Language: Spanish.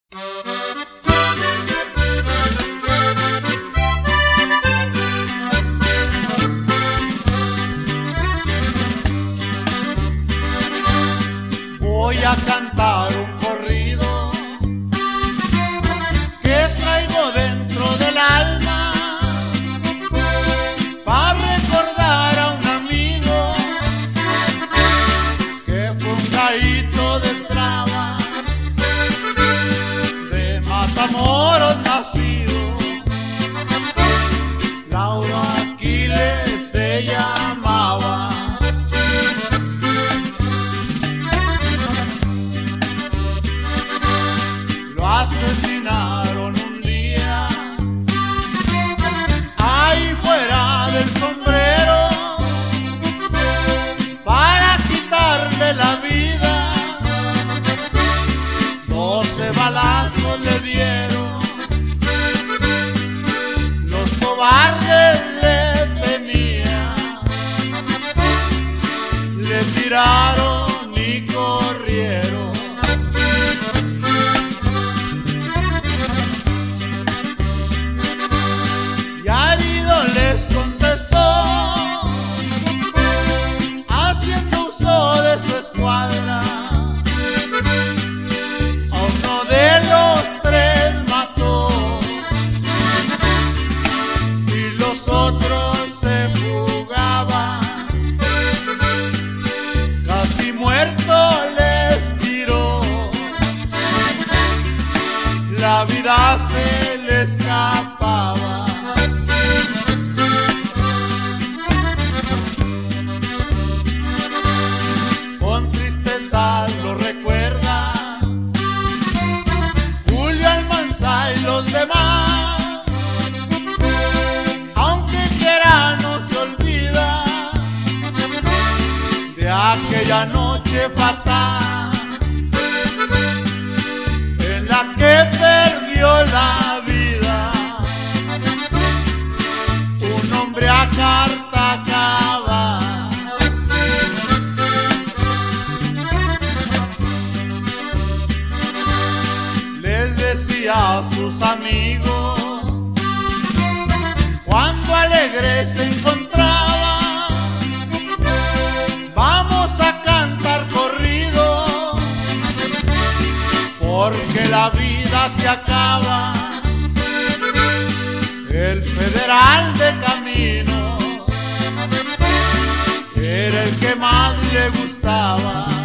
Voy a cantar un corrido que traigo dentro del alma, para recordar a un amigo que fue un gallito de traba, de Matamoros nacido. Lauro Aquiles se llamaba. Lo asesinaron un día ahí fuera del sombrero, para quitarle la vida. 12 balazos le dieron, los cobardes le temían, le tiraron y corrieron. Y herido les contestó, haciendo uso de su escuadra. A uno de los 3 mató y los otros se fugaban. Casi muerto les tiró, la vida se le escapaba. Con tristeza lo recuerda Julio Almanza y los demás, aunque quiera no se olvida de aquella noche fatal en la que perdió la vida un hombre a carta cabal. Les decía a sus amigos cuando alegres se encontraban: vamos a cantar corrido, porque la vida se acaba. El Federal de Camino era el que más le gustaba.